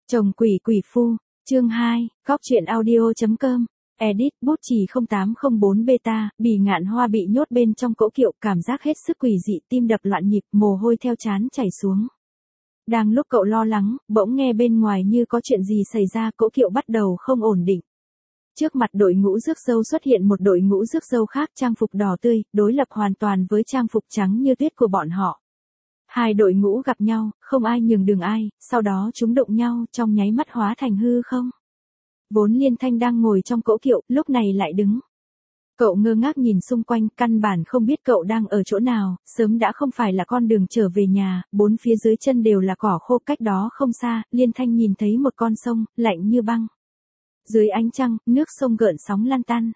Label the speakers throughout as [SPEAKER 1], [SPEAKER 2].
[SPEAKER 1] Chồng quỷ quỷ phu, chương 2, góc truyện audio.com, edit, bút chì 0804 beta, Bỉ Ngạn Hoa bị nhốt bên trong cỗ kiệu, cảm giác hết sức quỷ dị, tim đập loạn nhịp, mồ hôi theo trán chảy xuống. Đang lúc cậu lo lắng, bỗng nghe bên ngoài như có chuyện gì xảy ra, cỗ kiệu bắt đầu không ổn định. Trước mặt đội ngũ rước dâu xuất hiện một đội ngũ rước dâu khác, trang phục đỏ tươi, đối lập hoàn toàn với trang phục trắng như tuyết của bọn họ. Hai đội ngũ gặp nhau, không ai nhường đường ai, sau đó chúng đụng nhau, trong nháy mắt hóa thành hư không. Vốn Liên Thanh đang ngồi trong cỗ kiệu, lúc này lại đứng. Cậu ngơ ngác nhìn xung quanh, căn bản không biết cậu đang ở chỗ nào, sớm đã không phải là con đường trở về nhà, bốn phía dưới chân đều là cỏ khô, cách đó không xa, Liên Thanh nhìn thấy một con sông, lạnh như băng. Dưới ánh trăng, nước sông gợn sóng lan tăn.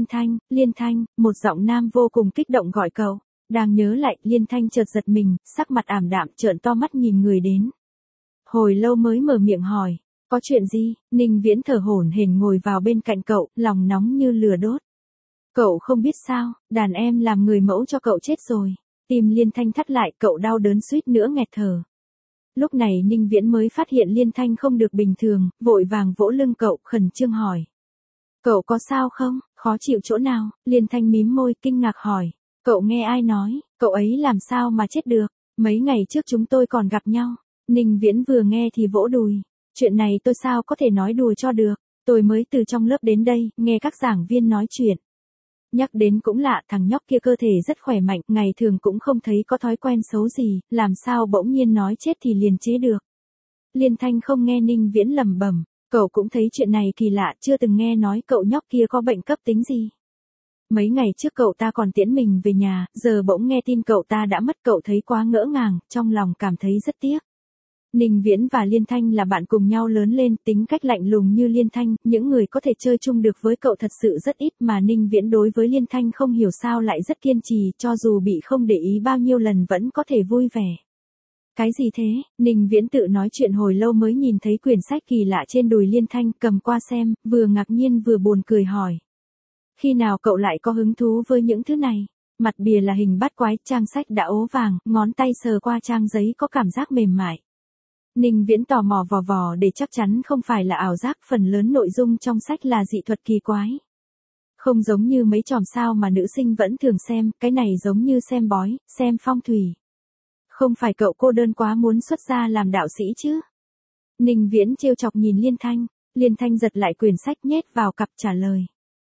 [SPEAKER 1] Liên Thanh, một giọng nam vô cùng kích động gọi cậu. Đang nhớ lại, Liên Thanh chợt giật mình, sắc mặt ảm đạm, trợn to mắt nhìn người đến. Hồi lâu mới mở miệng hỏi, có chuyện gì? Ninh Viễn thở hổn hển ngồi vào bên cạnh cậu, lòng nóng như lửa đốt. Cậu không biết sao, đàn em làm người mẫu cho cậu chết rồi. Tim Liên Thanh thắt lại, cậu đau đớn suýt nữa nghẹt thở. Lúc này Ninh Viễn mới phát hiện Liên Thanh không được bình thường, vội vàng vỗ lưng cậu, khẩn trương hỏi. Cậu có sao không, khó chịu chỗ nào? Liên Thanh mím môi, kinh ngạc hỏi. Cậu nghe ai nói, cậu ấy làm sao mà chết được? Mấy ngày trước chúng tôi còn gặp nhau. Ninh Viễn vừa nghe thì vỗ đùi. Chuyện này tôi sao có thể nói đùa cho được. Tôi mới từ trong lớp đến đây, nghe các giảng viên nói chuyện. Nhắc đến cũng lạ, thằng nhóc kia cơ thể rất khỏe mạnh, ngày thường cũng không thấy có thói quen xấu gì, làm sao bỗng nhiên nói chết thì liền chế được. Liên Thanh không nghe Ninh Viễn lẩm bẩm, cậu cũng thấy chuyện này kỳ lạ, chưa từng nghe nói cậu nhóc kia có bệnh cấp tính gì. Mấy ngày trước cậu ta còn tiễn mình về nhà, giờ bỗng nghe tin cậu ta đã mất, cậu thấy quá ngỡ ngàng, trong lòng cảm thấy rất tiếc. Ninh Viễn và Liên Thanh là bạn cùng nhau lớn lên, tính cách lạnh lùng như Liên Thanh, những người có thể chơi chung được với cậu thật sự rất ít, mà Ninh Viễn đối với Liên Thanh không hiểu sao lại rất kiên trì, cho dù bị không để ý bao nhiêu lần vẫn có thể vui vẻ. Cái gì thế? Ninh Viễn tự nói chuyện hồi lâu mới nhìn thấy quyển sách kỳ lạ trên đùi Liên Thanh, cầm qua xem, vừa ngạc nhiên vừa buồn cười hỏi. Khi nào cậu lại có hứng thú với những thứ này? Mặt bìa là hình bát quái, trang sách đã ố vàng, ngón tay sờ qua trang giấy có cảm giác mềm mại. Ninh Viễn tò mò vò vò để chắc chắn không phải là ảo giác, phần lớn nội dung trong sách là dị thuật kỳ quái. Không giống như mấy chòm sao mà nữ sinh vẫn thường xem, cái này giống như xem bói, xem phong thủy. Không phải cậu cô đơn quá muốn xuất gia làm đạo sĩ chứ? Ninh Viễn trêu chọc nhìn Liên Thanh giật lại quyển sách nhét vào cặp trả lời.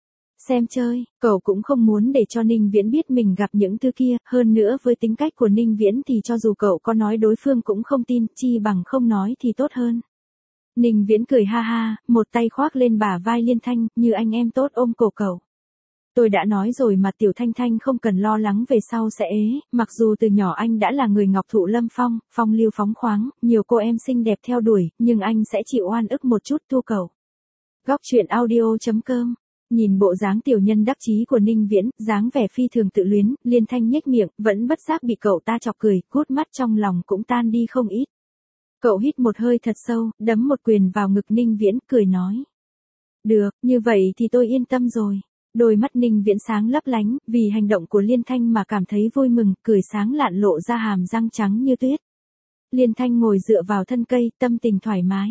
[SPEAKER 1] Xem chơi, cậu cũng không muốn để cho Ninh Viễn biết mình gặp những thứ kia, hơn nữa với tính cách của Ninh Viễn thì cho dù cậu có nói đối phương cũng không tin, chi bằng không nói thì tốt hơn. Ninh Viễn cười ha ha, một tay khoác lên bả vai Liên Thanh, như anh em tốt ôm cổ cậu. Tôi đã nói rồi mà Tiểu Thanh Thanh không cần lo lắng về sau sẽ ế, mặc dù từ nhỏ anh đã là người ngọc thụ lâm phong, phong lưu phóng khoáng, nhiều cô em xinh đẹp theo đuổi, nhưng anh sẽ chịu oan ức một chút thu cậu. Góc truyện audio.com. Nhìn bộ dáng tiểu nhân đắc chí của Ninh Viễn, dáng vẻ phi thường tự luyến, Liên Thanh nhếch miệng, vẫn bất giác bị cậu ta chọc cười, cút mắt trong lòng cũng tan đi không ít. Cậu hít một hơi thật sâu, đấm một quyền vào ngực Ninh Viễn, cười nói. Được, như vậy thì tôi yên tâm rồi. Đôi mắt Ninh Viễn sáng lấp lánh, vì hành động của Liên Thanh mà cảm thấy vui mừng, cười sáng lạn lộ ra hàm răng trắng như tuyết. Liên Thanh ngồi dựa vào thân cây, tâm tình thoải mái.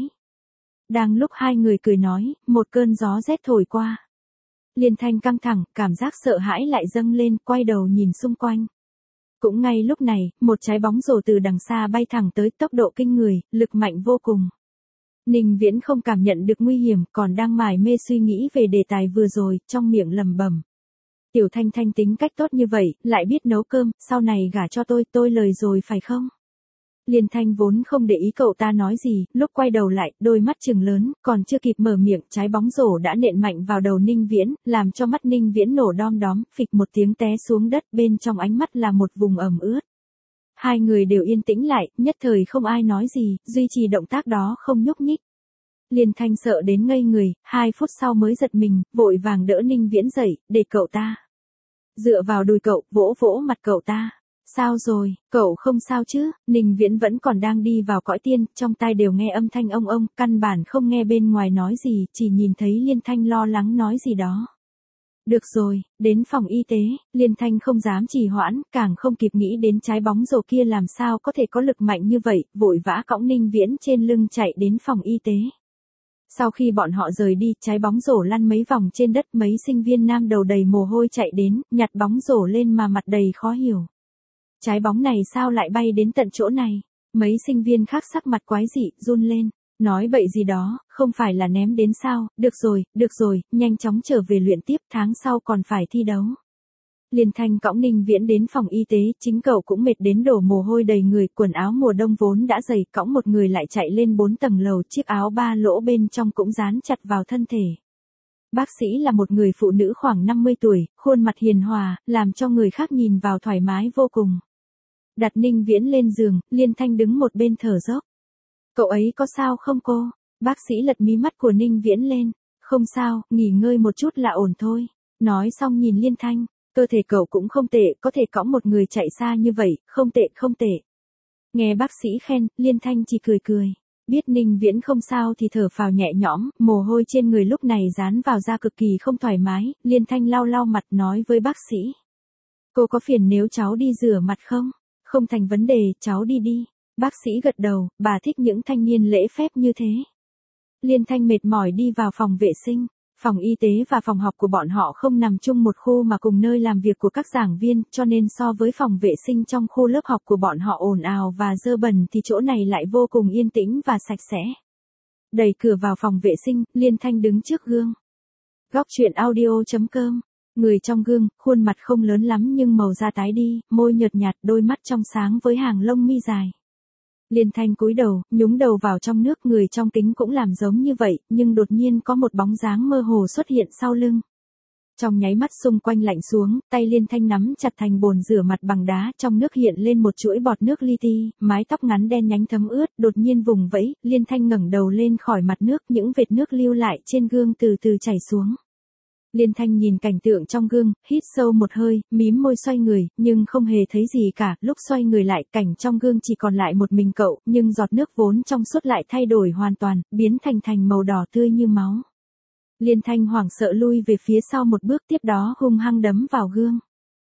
[SPEAKER 1] Đang lúc hai người cười nói, một cơn gió rét thổi qua. Liên Thanh căng thẳng, cảm giác sợ hãi lại dâng lên, quay đầu nhìn xung quanh. Cũng ngay lúc này, một trái bóng rổ từ đằng xa bay thẳng tới, tốc độ kinh người, lực mạnh vô cùng. Ninh Viễn không cảm nhận được nguy hiểm, còn đang mải mê suy nghĩ về đề tài vừa rồi, trong miệng lẩm bẩm. Tiểu Thanh Thanh tính cách tốt như vậy, lại biết nấu cơm, sau này gả cho tôi lời rồi phải không? Liên Thanh vốn không để ý cậu ta nói gì, lúc quay đầu lại, đôi mắt trừng lớn, còn chưa kịp mở miệng, trái bóng rổ đã nện mạnh vào đầu Ninh Viễn, làm cho mắt Ninh Viễn nổ đom đóm, phịch một tiếng té xuống đất, bên trong ánh mắt là một vùng ẩm ướt. Hai người đều yên tĩnh lại, nhất thời không ai nói gì, duy trì động tác đó không nhúc nhích. Liên Thanh sợ đến ngây người, 2 phút sau mới giật mình, vội vàng đỡ Ninh Viễn dậy, để cậu ta dựa vào đùi cậu, vỗ vỗ mặt cậu ta. Sao rồi, cậu không sao chứ? Ninh Viễn vẫn còn đang đi vào cõi tiên, trong tai đều nghe âm thanh ông, căn bản không nghe bên ngoài nói gì, chỉ nhìn thấy Liên Thanh lo lắng nói gì đó. Được rồi, đến phòng y tế, Liên Thanh không dám trì hoãn, càng không kịp nghĩ đến trái bóng rổ kia làm sao có thể có lực mạnh như vậy, vội vã cõng Ninh Viễn trên lưng chạy đến phòng y tế. Sau khi bọn họ rời đi, trái bóng rổ lăn mấy vòng trên đất, mấy sinh viên nam đầu đầy mồ hôi chạy đến, nhặt bóng rổ lên mà mặt đầy khó hiểu. Trái bóng này sao lại bay đến tận chỗ này? Mấy sinh viên khác sắc mặt quái dị, run lên. Nói bậy gì đó, không phải là ném đến sao, được rồi, nhanh chóng trở về luyện tiếp, tháng sau còn phải thi đấu. Liên Thanh cõng Ninh Viễn đến phòng y tế, chính cậu cũng mệt đến đổ mồ hôi đầy người, quần áo mùa đông vốn đã dày, cõng một người lại chạy lên 4 tầng lầu, chiếc áo 3 lỗ bên trong cũng dán chặt vào thân thể. Bác sĩ là một người phụ nữ khoảng 50 tuổi, khuôn mặt hiền hòa, làm cho người khác nhìn vào thoải mái vô cùng. Đặt Ninh Viễn lên giường, Liên Thanh đứng một bên thở dốc. Cậu ấy có sao không cô? Bác sĩ lật mí mắt của Ninh Viễn lên. Không sao, nghỉ ngơi một chút là ổn thôi. Nói xong nhìn Liên Thanh, cơ thể cậu cũng không tệ, có thể cõng một người chạy xa như vậy, không tệ. Nghe bác sĩ khen, Liên Thanh chỉ cười. Biết Ninh Viễn không sao thì thở phào nhẹ nhõm, mồ hôi trên người lúc này dán vào da cực kỳ không thoải mái, Liên Thanh lau mặt nói với bác sĩ. Cô có phiền nếu cháu đi rửa mặt không? Không thành vấn đề, cháu đi. Bác sĩ gật đầu, bà thích những thanh niên lễ phép như thế. Liên Thanh mệt mỏi đi vào phòng vệ sinh. Phòng y tế và phòng học của bọn họ không nằm chung một khu mà cùng nơi làm việc của các giảng viên, cho nên so với phòng vệ sinh trong khu lớp học của bọn họ ồn ào và dơ bẩn thì chỗ này lại vô cùng yên tĩnh và sạch sẽ. Đẩy cửa vào phòng vệ sinh, Liên Thanh đứng trước gương. Góc truyện audio.com. Người trong gương, khuôn mặt không lớn lắm nhưng màu da tái đi, môi nhợt nhạt, đôi mắt trong sáng với hàng lông mi dài. Liên Thanh cúi đầu, nhúng đầu vào trong nước, người trong kính cũng làm giống như vậy, nhưng đột nhiên có một bóng dáng mơ hồ xuất hiện sau lưng. Trong nháy mắt xung quanh lạnh xuống, tay Liên Thanh nắm chặt thành bồn rửa mặt bằng đá, trong nước hiện lên một chuỗi bọt nước li ti, mái tóc ngắn đen nhánh thấm ướt, đột nhiên vùng vẫy, Liên Thanh ngẩng đầu lên khỏi mặt nước, những vệt nước lưu lại trên gương từ từ chảy xuống. Liên Thanh nhìn cảnh tượng trong gương, hít sâu một hơi, mím môi xoay người, nhưng không hề thấy gì cả, lúc xoay người lại, cảnh trong gương chỉ còn lại một mình cậu, nhưng giọt nước vốn trong suốt lại thay đổi hoàn toàn, biến thành màu đỏ tươi như máu. Liên Thanh hoảng sợ lui về phía sau một bước, tiếp đó hung hăng đấm vào gương.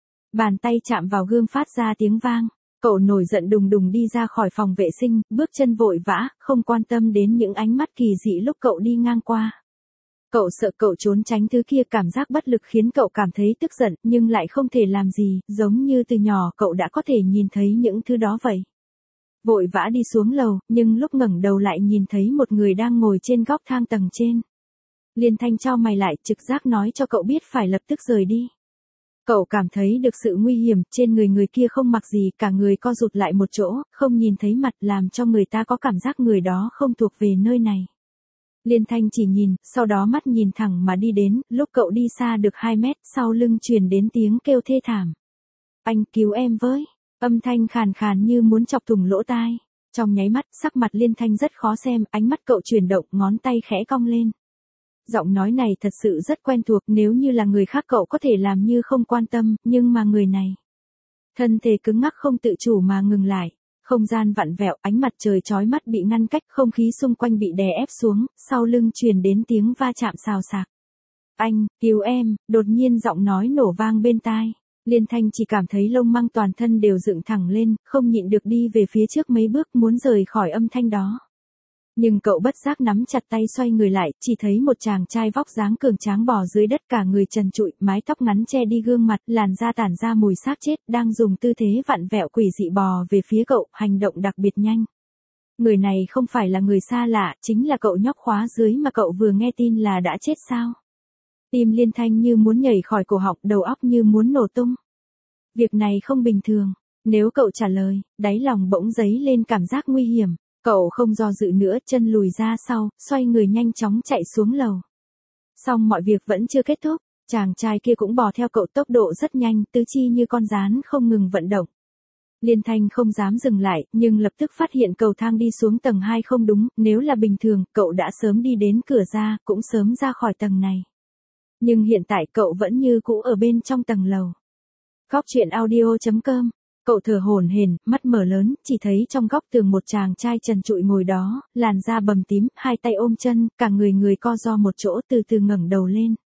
[SPEAKER 1] Bàn tay chạm vào gương phát ra tiếng vang. Cậu nổi giận đùng đùng đi ra khỏi phòng vệ sinh, bước chân vội vã, không quan tâm đến những ánh mắt kỳ dị lúc cậu đi ngang qua. Cậu sợ cậu trốn tránh thứ kia, cảm giác bất lực khiến cậu cảm thấy tức giận, nhưng lại không thể làm gì, giống như từ nhỏ cậu đã có thể nhìn thấy những thứ đó vậy. Vội vã đi xuống lầu, nhưng lúc ngẩng đầu lại nhìn thấy một người đang ngồi trên góc thang tầng trên. Liên Thanh chau mày lại, trực giác nói cho cậu biết phải lập tức rời đi. Cậu cảm thấy được sự nguy hiểm, trên người kia không mặc gì, cả người co rụt lại một chỗ, không nhìn thấy mặt, làm cho người ta có cảm giác người đó không thuộc về nơi này. Liên Thanh chỉ nhìn, sau đó mắt nhìn thẳng mà đi đến, lúc cậu đi xa được 2 mét, sau lưng truyền đến tiếng kêu thê thảm. Anh cứu em với, âm thanh khàn khàn như muốn chọc thủng lỗ tai. Trong nháy mắt, sắc mặt Liên Thanh rất khó xem, ánh mắt cậu chuyển động, ngón tay khẽ cong lên. Giọng nói này thật sự rất quen thuộc, nếu như là người khác cậu có thể làm như không quan tâm, nhưng mà người này. Thân thể cứng ngắc không tự chủ mà ngừng lại. Không gian vặn vẹo, ánh mặt trời chói mắt bị ngăn cách, không khí xung quanh bị đè ép xuống, sau lưng truyền đến tiếng va chạm xào xạc. Anh, cứu em, đột nhiên giọng nói nổ vang bên tai. Liên Thanh chỉ cảm thấy lông măng toàn thân đều dựng thẳng lên, không nhịn được đi về phía trước mấy bước muốn rời khỏi âm thanh đó. Nhưng cậu bất giác nắm chặt tay xoay người lại, chỉ thấy một chàng trai vóc dáng cường tráng bò dưới đất, cả người trần trụi, mái tóc ngắn che đi gương mặt, làn da tản ra mùi xác chết, đang dùng tư thế vặn vẹo quỷ dị bò về phía cậu, hành động đặc biệt nhanh. Người này không phải là người xa lạ, chính là cậu nhóc khóa dưới mà cậu vừa nghe tin là đã chết sao. Tim Liên Thanh như muốn nhảy khỏi cổ họng, đầu óc như muốn nổ tung. Việc này không bình thường, nếu cậu trả lời, đáy lòng bỗng dấy lên cảm giác nguy hiểm. Cậu không do dự nữa, chân lùi ra sau, xoay người nhanh chóng chạy xuống lầu. Xong mọi việc vẫn chưa kết thúc, chàng trai kia cũng bò theo cậu tốc độ rất nhanh, tứ chi như con gián không ngừng vận động. Liên Thanh không dám dừng lại, nhưng lập tức phát hiện cầu thang đi xuống tầng 2 không đúng, nếu là bình thường, cậu đã sớm đi đến cửa ra, cũng sớm ra khỏi tầng này. Nhưng hiện tại cậu vẫn như cũ ở bên trong tầng lầu. Góc truyện audio.com. Cậu thở hổn hển, mắt mở lớn, chỉ thấy trong góc tường một chàng trai trần trụi ngồi đó, làn da bầm tím, hai tay ôm chân, cả người co ro một chỗ, từ từ ngẩng đầu lên.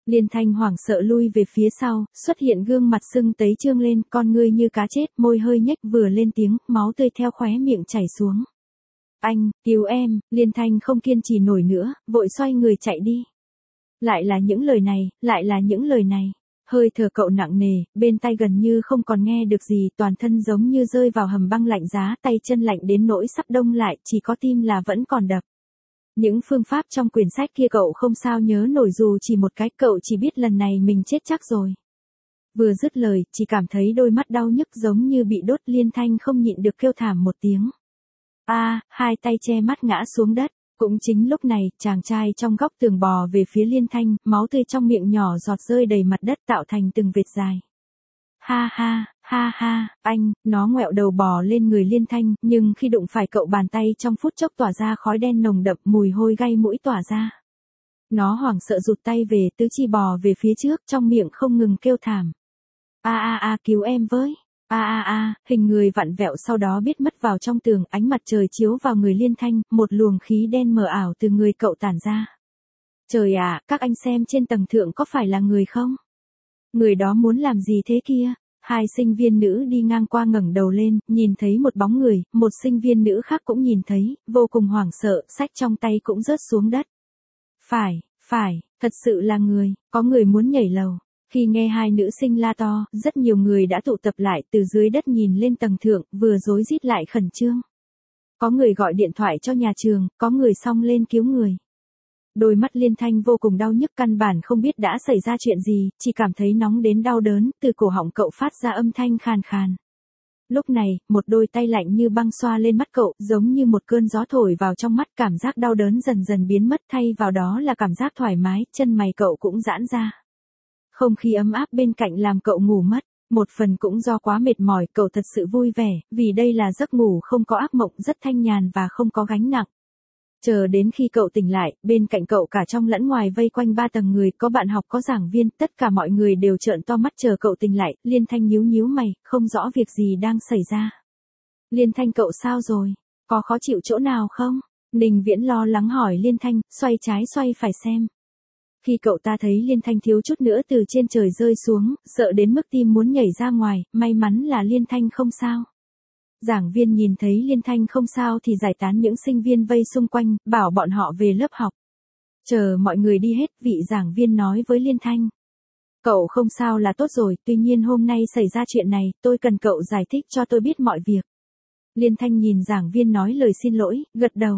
[SPEAKER 1] Liên Thanh hoảng sợ lui về phía sau, xuất hiện gương mặt sưng tấy trương lên, con ngươi như cá chết, môi hơi nhếch vừa lên tiếng, máu tươi theo khóe miệng chảy xuống. Anh, cứu em, Liên Thanh không kiên trì nổi nữa, vội xoay người chạy đi. Lại là những lời này, lại là những lời này. Hơi thở cậu nặng nề, bên tai gần như không còn nghe được gì, toàn thân giống như rơi vào hầm băng lạnh giá, tay chân lạnh đến nỗi sắp đông lại, chỉ có tim là vẫn còn đập. Những phương pháp trong quyển sách kia cậu không sao nhớ nổi dù chỉ một cái, cậu chỉ biết lần này mình chết chắc rồi. Vừa dứt lời, chỉ cảm thấy đôi mắt đau nhức giống như bị đốt. Liên Thanh không nhịn được kêu thảm một tiếng. Hai tay che mắt ngã xuống đất. Cũng chính lúc này, chàng trai trong góc tường bò về phía Liên Thanh, máu tươi trong miệng nhỏ giọt rơi đầy mặt đất tạo thành từng vệt dài. Ha ha, anh, nó ngoẹo đầu bò lên người Liên Thanh, nhưng khi đụng phải cậu bàn tay trong phút chốc tỏa ra khói đen nồng đậm, mùi hôi gây mũi tỏa ra. Nó hoảng sợ rụt tay về, tứ chi bò về phía trước, trong miệng không ngừng kêu thảm. Cứu em với. Hình người vặn vẹo sau đó biết mất vào trong tường, ánh mặt trời chiếu vào người Liên Thanh, một luồng khí đen mờ ảo từ người cậu tản ra. Trời ạ, các anh xem trên tầng thượng có phải là người không? Người đó muốn làm gì thế kia? Hai sinh viên nữ đi ngang qua ngẩng đầu lên, nhìn thấy một bóng người, một sinh viên nữ khác cũng nhìn thấy, vô cùng hoảng sợ, sách trong tay cũng rớt xuống đất. Phải, thật sự là người, có người muốn nhảy lầu. Khi nghe hai nữ sinh la to, rất nhiều người đã tụ tập lại từ dưới đất nhìn lên tầng thượng, vừa rối rít lại khẩn trương. Có người gọi điện thoại cho nhà trường, có người xông lên cứu người. Đôi mắt Liên Thanh vô cùng đau nhức, căn bản không biết đã xảy ra chuyện gì, chỉ cảm thấy nóng đến đau đớn, từ cổ họng cậu phát ra âm thanh khàn khàn. Lúc này, một đôi tay lạnh như băng xoa lên mắt cậu, giống như một cơn gió thổi vào trong mắt, cảm giác đau đớn dần dần biến mất, thay vào đó là cảm giác thoải mái, chân mày cậu cũng giãn ra. Không khí ấm áp bên cạnh làm cậu ngủ mất, một phần cũng do quá mệt mỏi, cậu thật sự vui vẻ, vì đây là giấc ngủ không có ác mộng, rất thanh nhàn và không có gánh nặng. Chờ đến khi cậu tỉnh lại, bên cạnh cậu cả trong lẫn ngoài vây quanh 3 tầng người, có bạn học có giảng viên, tất cả mọi người đều trợn to mắt chờ cậu tỉnh lại. Liên Thanh nhíu mày, không rõ việc gì đang xảy ra. Liên Thanh, cậu sao rồi? Có khó chịu chỗ nào không? Ninh Viễn lo lắng hỏi Liên Thanh, xoay trái xoay phải xem. Khi cậu ta thấy Liên Thanh thiếu chút nữa từ trên trời rơi xuống, sợ đến mức tim muốn nhảy ra ngoài, may mắn là Liên Thanh không sao. Giảng viên nhìn thấy Liên Thanh không sao thì giải tán những sinh viên vây xung quanh, bảo bọn họ về lớp học. Chờ mọi người đi hết, vị giảng viên nói với Liên Thanh. Cậu không sao là tốt rồi, tuy nhiên hôm nay xảy ra chuyện này, tôi cần cậu giải thích cho tôi biết mọi việc. Liên Thanh nhìn giảng viên nói lời xin lỗi, gật đầu.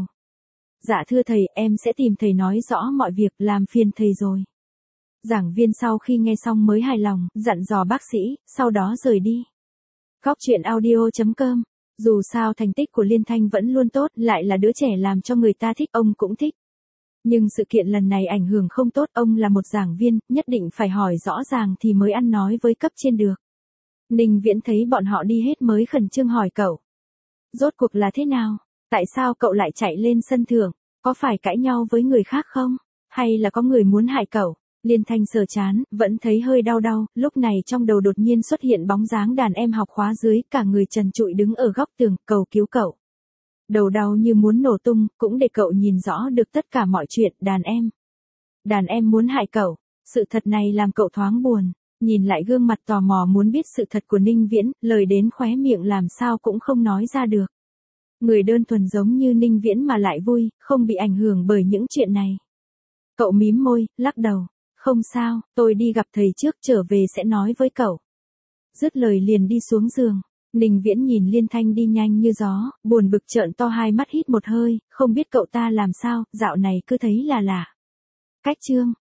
[SPEAKER 1] Dạ thưa thầy, em sẽ tìm thầy nói rõ mọi việc, làm phiền thầy rồi. Giảng viên sau khi nghe xong mới hài lòng, dặn dò bác sĩ, sau đó rời đi. Góc truyện audio.com. Dù sao thành tích của Liên Thanh vẫn luôn tốt, lại là đứa trẻ làm cho người ta thích, ông cũng thích. Nhưng sự kiện lần này ảnh hưởng không tốt, ông là một giảng viên, nhất định phải hỏi rõ ràng thì mới ăn nói với cấp trên được. Ninh Viễn thấy bọn họ đi hết mới khẩn trương hỏi cậu. Rốt cuộc là thế nào? Tại sao cậu lại chạy lên sân thượng? Có phải cãi nhau với người khác không? Hay là có người muốn hại cậu? Liên Thanh sờ chán, vẫn thấy hơi đau, lúc này trong đầu đột nhiên xuất hiện bóng dáng đàn em học khóa dưới, cả người trần trụi đứng ở góc tường, cầu cứu cậu. Đầu đau như muốn nổ tung, cũng để cậu nhìn rõ được tất cả mọi chuyện, đàn em. Đàn em muốn hại cậu, sự thật này làm cậu thoáng buồn, nhìn lại gương mặt tò mò muốn biết sự thật của Ninh Viễn, lời đến khóe miệng làm sao cũng không nói ra được. Người đơn thuần giống như Ninh Viễn mà lại vui, không bị ảnh hưởng bởi những chuyện này. Cậu mím môi, lắc đầu. Không sao, tôi đi gặp thầy trước, trở về sẽ nói với cậu. Dứt lời liền đi xuống giường. Ninh Viễn nhìn Liên Thanh đi nhanh như gió, buồn bực trợn to hai mắt hít một hơi, không biết cậu ta làm sao, dạo này cứ thấy là lạ. Cách chương.